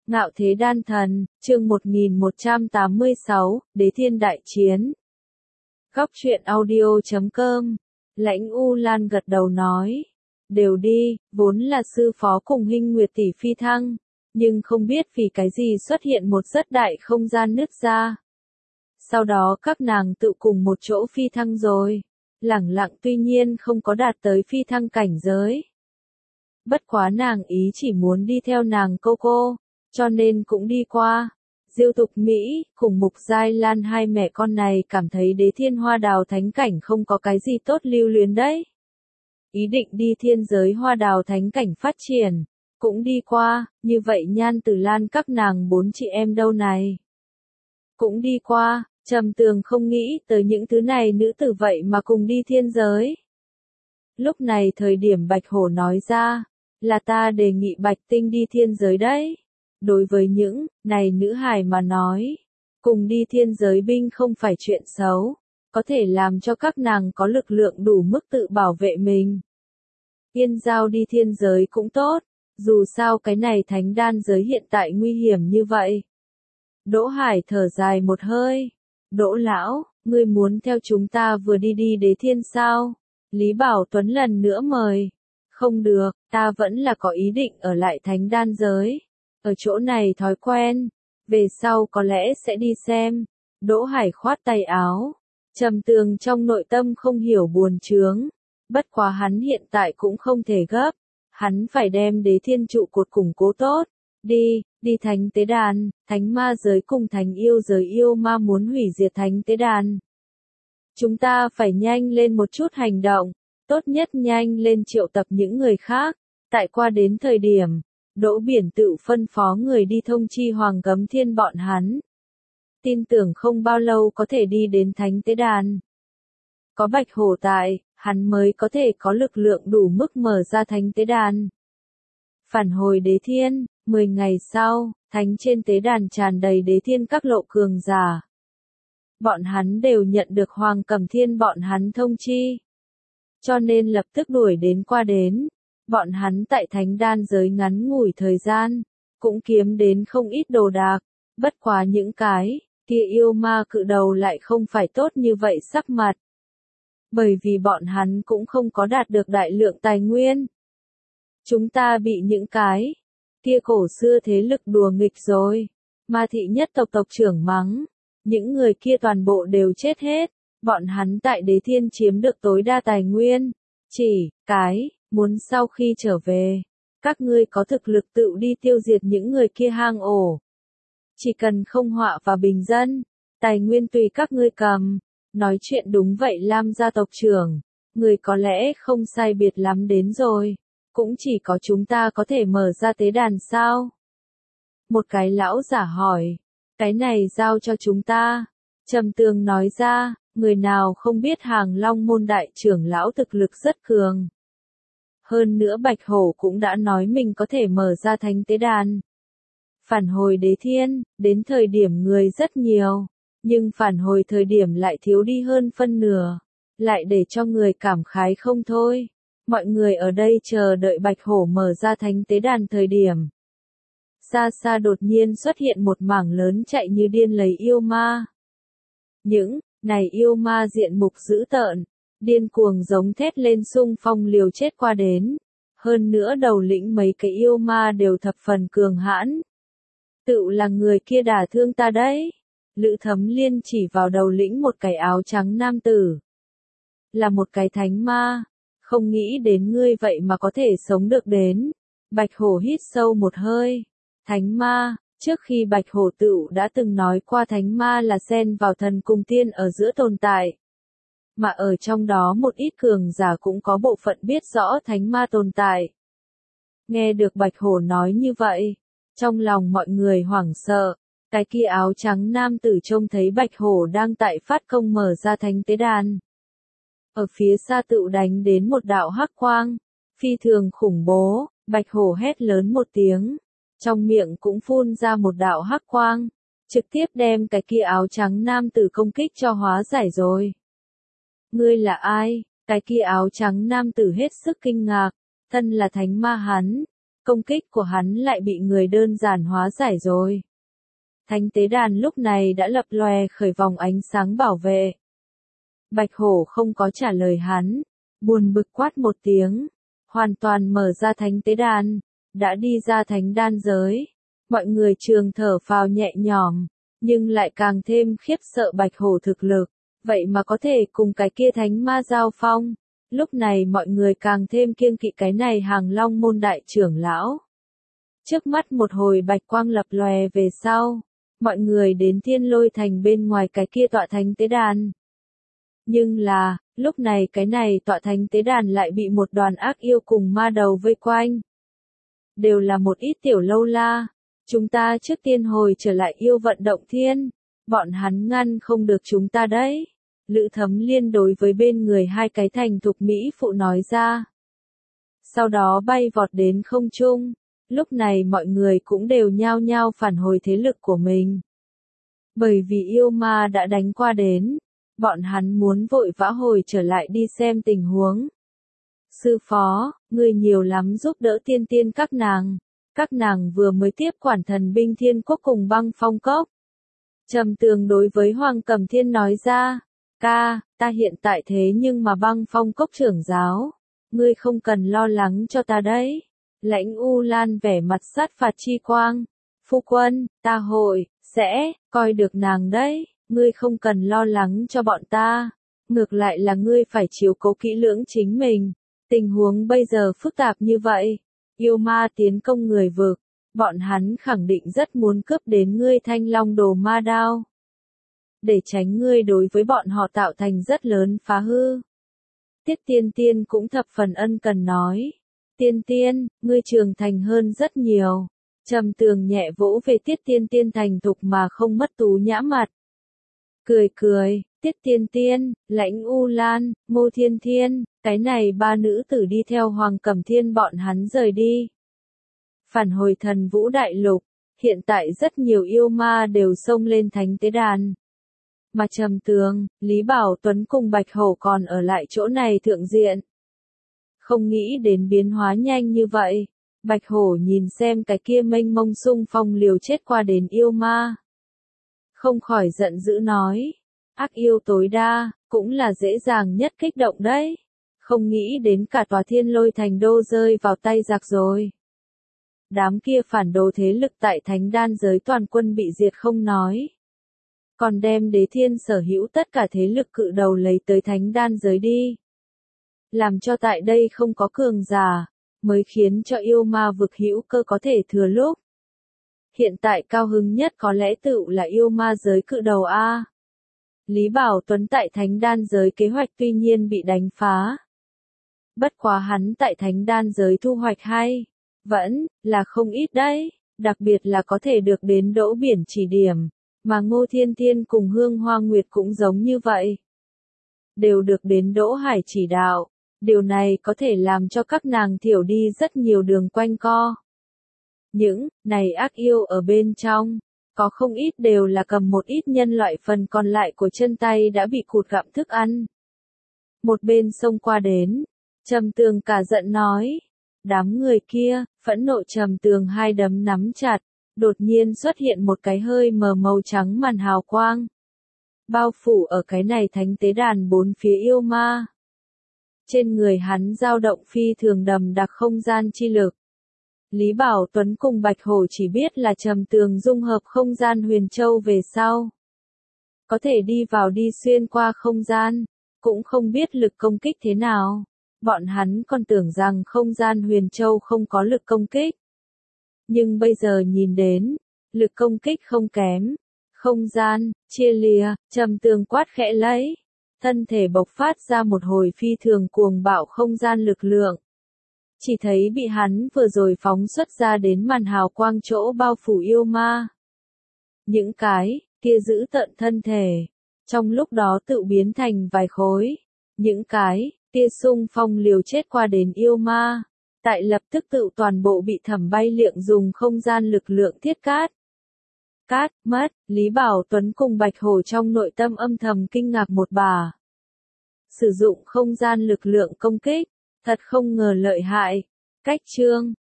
Ngạo thế đan thần, chương 1186, Đế thiên đại chiến. Góc truyện audio.com. Lãnh U Lan gật đầu nói. Đều đi, vốn là sư phó cùng Hinh Nguyệt tỷ phi thăng, nhưng không biết vì cái gì xuất hiện một rất đại không gian nứt ra. Sau đó các nàng tự cùng một chỗ phi thăng rồi. Lẳng lặng tuy nhiên không có đạt tới phi thăng cảnh giới. Bất quá nàng ý chỉ muốn đi theo nàng cô, cho nên cũng đi qua. Diêu Tục Mỹ, cùng Mục Giai Lan hai mẹ con này cảm thấy Đế Thiên Hoa Đào thánh cảnh không có cái gì tốt lưu luyến đấy. Ý định đi thiên giới Hoa Đào thánh cảnh phát triển, cũng đi qua, như vậy Nhan Tử Lan các nàng bốn chị em đâu này. Cũng đi qua, Trầm Tường không nghĩ tới những thứ này nữ tử vậy mà cùng đi thiên giới. Lúc này thời điểm Bạch Hổ nói ra, là ta đề nghị Bạch Tinh đi thiên giới đấy. Đối với những này nữ hài mà nói, cùng đi thiên giới binh không phải chuyện xấu, có thể làm cho các nàng có lực lượng đủ mức tự bảo vệ mình. Yên Giao đi thiên giới cũng tốt, dù sao cái này thánh đan giới hiện tại nguy hiểm như vậy. Đỗ Hải thở dài một hơi. Đỗ lão, ngươi muốn theo chúng ta vừa đi Đế Thiên sao? Lý Bảo Tuấn lần nữa mời. Không được, ta vẫn là có ý định ở lại thánh đan giới. Ở chỗ này thói quen, về sau có lẽ sẽ đi xem. Đỗ Hải khoát tay áo. Trầm Tường trong nội tâm không hiểu buồn chướng. Bất quá hắn hiện tại cũng không thể gấp. Hắn phải đem Đế Thiên trụ cột củng cố tốt. Đi thánh tế đàn, thánh ma giới cùng thánh yêu giới yêu ma muốn hủy diệt thánh tế đàn. Chúng ta phải nhanh lên một chút hành động, tốt nhất nhanh lên triệu tập những người khác. Tại qua đến thời điểm, Đỗ Biển tự phân phó người đi thông chi Hoàng Gấm Thiên bọn hắn. Tin tưởng không bao lâu có thể đi đến thánh tế đàn. Có Bạch Hổ tại, hắn mới có thể có lực lượng đủ mức mở ra thánh tế đàn. Phản hồi Đế Thiên, 10 ngày sau, thánh trên tế đàn tràn đầy Đế Thiên các lộ cường giả. Bọn hắn đều nhận được Hoàng Cẩm Thiên bọn hắn thông chi. Cho nên lập tức đuổi đến qua đến. Bọn hắn tại thánh đan giới ngắn ngủi thời gian, cũng kiếm đến không ít đồ đạc. Bất quá những cái kia yêu ma cự đầu lại không phải tốt như vậy sắc mặt. Bởi vì bọn hắn cũng không có đạt được đại lượng tài nguyên. Chúng ta bị những cái kia cổ xưa thế lực đùa nghịch rồi. Ma thị nhất tộc tộc trưởng mắng. Những người kia toàn bộ đều chết hết. Bọn hắn tại Đế Thiên chiếm được tối đa tài nguyên. Chỉ cái muốn sau khi trở về, các ngươi có thực lực tự đi tiêu diệt những người kia hang ổ. Chỉ cần không họa vào bình dân, tài nguyên tùy các ngươi cầm. Nói chuyện đúng vậy Lam gia tộc trưởng, người có lẽ không sai biệt lắm đến rồi. Cũng chỉ có chúng ta có thể mở ra tế đàn sao? Một cái lão giả hỏi, cái này giao cho chúng ta. Trầm Tường nói ra, người nào không biết Hàng Long môn đại trưởng lão thực lực rất cường. Hơn nữa Bạch Hổ cũng đã nói mình có thể mở ra thánh tế đàn. Phản hồi Đế Thiên, đến thời điểm người rất nhiều, nhưng phản hồi thời điểm lại thiếu đi hơn phân nửa, lại để cho người cảm khái không thôi. Mọi người ở đây chờ đợi Bạch Hổ mở ra thánh tế đàn thời điểm. Xa xa đột nhiên xuất hiện một mảng lớn chạy như điên lấy yêu ma. Những này yêu ma diện mục dữ tợn, điên cuồng giống thét lên xung phong liều chết qua đến. Hơn nữa đầu lĩnh mấy cái yêu ma đều thập phần cường hãn. Tự là người kia đả thương ta đấy. Lữ Thấm Liên chỉ vào đầu lĩnh một cái áo trắng nam tử. Là một cái thánh ma. Không nghĩ đến ngươi vậy mà có thể sống được đến. Bạch Hổ hít sâu một hơi. Thánh ma, trước khi Bạch Hổ Tựu đã từng nói qua thánh ma là xen vào thần cùng tiên ở giữa tồn tại. Mà ở trong đó một ít cường giả cũng có bộ phận biết rõ thánh ma tồn tại. Nghe được Bạch Hổ nói như vậy, trong lòng mọi người hoảng sợ. Cái kia áo trắng nam tử trông thấy Bạch Hổ đang tại phát công mở ra thánh tế đàn. Ở phía xa tựu đánh đến một đạo hắc quang, phi thường khủng bố. Bạch Hổ hét lớn một tiếng, trong miệng cũng phun ra một đạo hắc quang, trực tiếp đem cái kia áo trắng nam tử công kích cho hóa giải rồi. Ngươi là ai? Cái kia áo trắng nam tử hết sức kinh ngạc, thân là thánh ma hắn, công kích của hắn lại bị người đơn giản hóa giải rồi. Thánh tế đàn lúc này đã lập lòe khởi vòng ánh sáng bảo vệ. Bạch hổ không có trả lời hắn, buồn bực quát một tiếng, hoàn toàn mở ra thánh tế đàn, đã đi ra thánh đan giới. Mọi người trường thở phào nhẹ nhõm, nhưng lại càng thêm khiếp sợ bạch hổ thực lực, vậy mà có thể cùng cái kia thánh ma giao phong. Lúc này mọi người càng thêm kiêng kỵ cái này Hàng Long môn đại trưởng lão. Trước mắt một hồi bạch quang lập lòe về sau, mọi người đến Thiên Lôi Thành bên ngoài cái kia tọa thánh tế đàn. Nhưng là, lúc này cái này tọa thánh tế đàn lại bị một đoàn ác yêu cùng ma đầu vây quanh. Đều là một ít tiểu lâu la, chúng ta trước tiên hồi trở lại yêu vận động thiên, bọn hắn ngăn không được chúng ta đấy. Lữ Thấm Liên đối với bên người hai cái thành thục mỹ phụ nói ra. Sau đó bay vọt đến không trung, lúc này mọi người cũng đều nhao nhao phản hồi thế lực của mình. Bởi vì yêu ma đã đánh qua đến, bọn hắn muốn vội vã hồi trở lại đi xem tình huống. Sư phó, người nhiều lắm giúp đỡ tiên tiên các nàng vừa mới tiếp quản thần binh thiên quốc cùng băng phong cốc. Trầm Tường đối với Hoàng Cẩm Thiên nói ra, ca, ta hiện tại thế nhưng mà băng phong cốc trưởng giáo, ngươi không cần lo lắng cho ta đấy. Lãnh U Lan vẻ mặt sát phạt chi quang, phu quân, ta hội, sẽ, coi được nàng đấy, ngươi không cần lo lắng cho bọn ta, ngược lại là ngươi phải chiếu cố kỹ lưỡng chính mình, tình huống bây giờ phức tạp như vậy, yêu ma tiến công người vực, bọn hắn khẳng định rất muốn cướp đến ngươi Thanh Long Đồ Ma Đao. Để tránh ngươi đối với bọn họ tạo thành rất lớn phá hư. Tiết Tiên Tiên cũng thập phần ân cần nói. Tiên Tiên, ngươi trưởng thành hơn rất nhiều. Trầm Tường nhẹ vỗ về Tiết Tiên Tiên thành thục mà không mất tú nhã mặt. Cười, Tiết Tiên Tiên, Lãnh U Lan, Ngô Thiên Thiên, cái này ba nữ tử đi theo Hoàng Cẩm Thiên bọn hắn rời đi. Phản hồi Thần Vũ Đại Lục, hiện tại rất nhiều yêu ma đều xông lên thánh tế đàn. Mà Trầm Tường, Lý Bảo Tuấn cùng Bạch Hổ còn ở lại chỗ này thượng diện. Không nghĩ đến biến hóa nhanh như vậy, Bạch Hổ nhìn xem cái kia mênh mông xung phong liều chết qua đến yêu ma. Không khỏi giận dữ nói, ác yêu tối đa, cũng là dễ dàng nhất kích động đấy. Không nghĩ đến cả tòa Thiên Lôi Thành đô rơi vào tay giặc rồi. Đám kia phản đồ thế lực tại thánh đan giới toàn quân bị diệt không nói. Còn đem Đế Thiên sở hữu tất cả thế lực cự đầu lấy tới thánh đan giới đi. Làm cho tại đây không có cường giả, mới khiến cho yêu ma vực hữu cơ có thể thừa lúc. Hiện tại cao hứng nhất có lẽ tự là yêu ma giới cự đầu A. Lý Bảo Tuấn tại thánh đan giới kế hoạch tuy nhiên bị đánh phá. Bất quá hắn tại thánh đan giới thu hoạch hay, vẫn là không ít đấy, đặc biệt là có thể được đến đỗ biển chỉ điểm, mà Ngô Thiên Thiên cùng Hương Hoa Nguyệt cũng giống như vậy. Đều được đến đỗ hải chỉ đạo, điều này có thể làm cho các nàng thiểu đi rất nhiều đường quanh co. Những này ác yêu ở bên trong, có không ít đều là cầm một ít nhân loại phần còn lại của chân tay đã bị cụt gặm thức ăn. Một bên xông qua đến, Trầm Tường cả giận nói, đám người kia, phẫn nộ Trầm Tường hai đấm nắm chặt, đột nhiên xuất hiện một cái hơi mờ màu trắng màn hào quang. Bao phủ ở cái này thánh tế đàn bốn phía yêu ma. Trên người hắn dao động phi thường đầm đặc không gian chi lực. Lý Bảo Tuấn cùng Bạch Hổ chỉ biết là Trầm Tường dung hợp không gian huyền châu về sau. Có thể đi vào đi xuyên qua không gian, cũng không biết lực công kích thế nào. Bọn hắn còn tưởng rằng không gian huyền châu không có lực công kích. Nhưng bây giờ nhìn đến, lực công kích không kém. Không gian, chia lìa, Trầm Tường quát khẽ lấy. Thân thể bộc phát ra một hồi phi thường cuồng bạo không gian lực lượng. Chỉ thấy bị hắn vừa rồi phóng xuất ra đến màn hào quang chỗ bao phủ yêu ma. Những cái kia giữ tợn thân thể, trong lúc đó tự biến thành vài khối. Những cái kia xung phong liều chết qua đến yêu ma, tại lập tức tự toàn bộ bị thẩm bay liệng dùng không gian lực lượng thiết cát. Cát, mất, Lý Bảo Tuấn cùng Bạch Hổ trong nội tâm âm thầm kinh ngạc một bà. Sử dụng không gian lực lượng công kích, thật không ngờ lợi hại. Cách chương